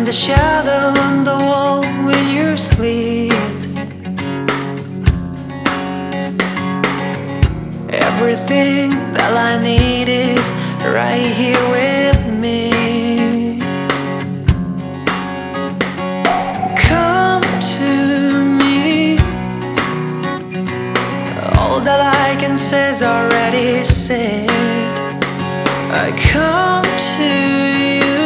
the shadow on the wall when you sleep. Everything that I need is right here with me. Come to me. All that I can say is already said. I come to you.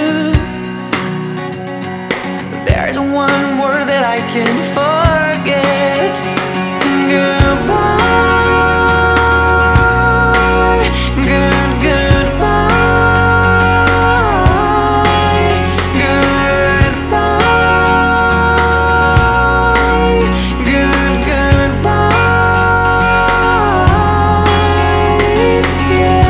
There's one word that I can't forget. Goodbye. Goodbye. Goodbye. Goodbye. Yeah.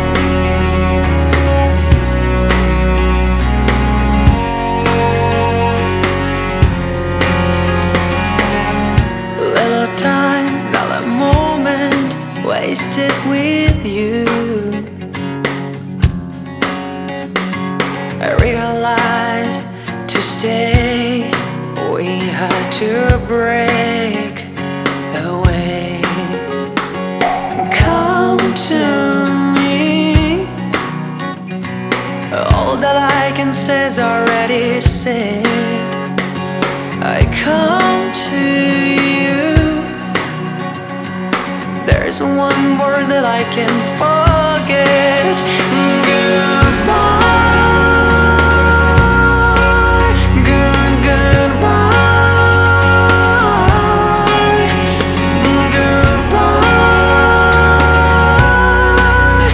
Little time, not a moment wasted with you. I realized to stay, we had to break away. Come to me. All that I can say is already said. I come to you. There's one word that I can't forget. Goodbye. Goodbye. Goodbye.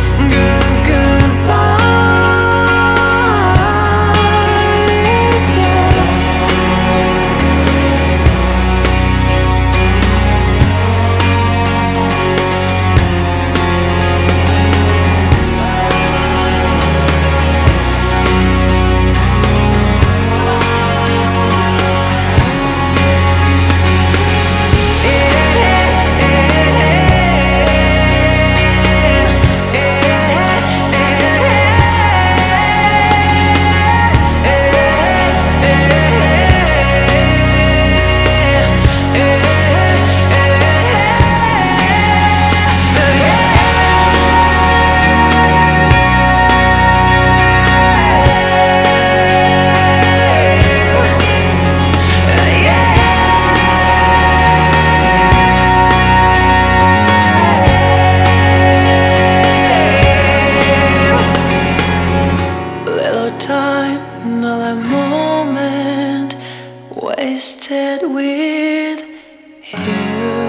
Time, not a moment wasted with you.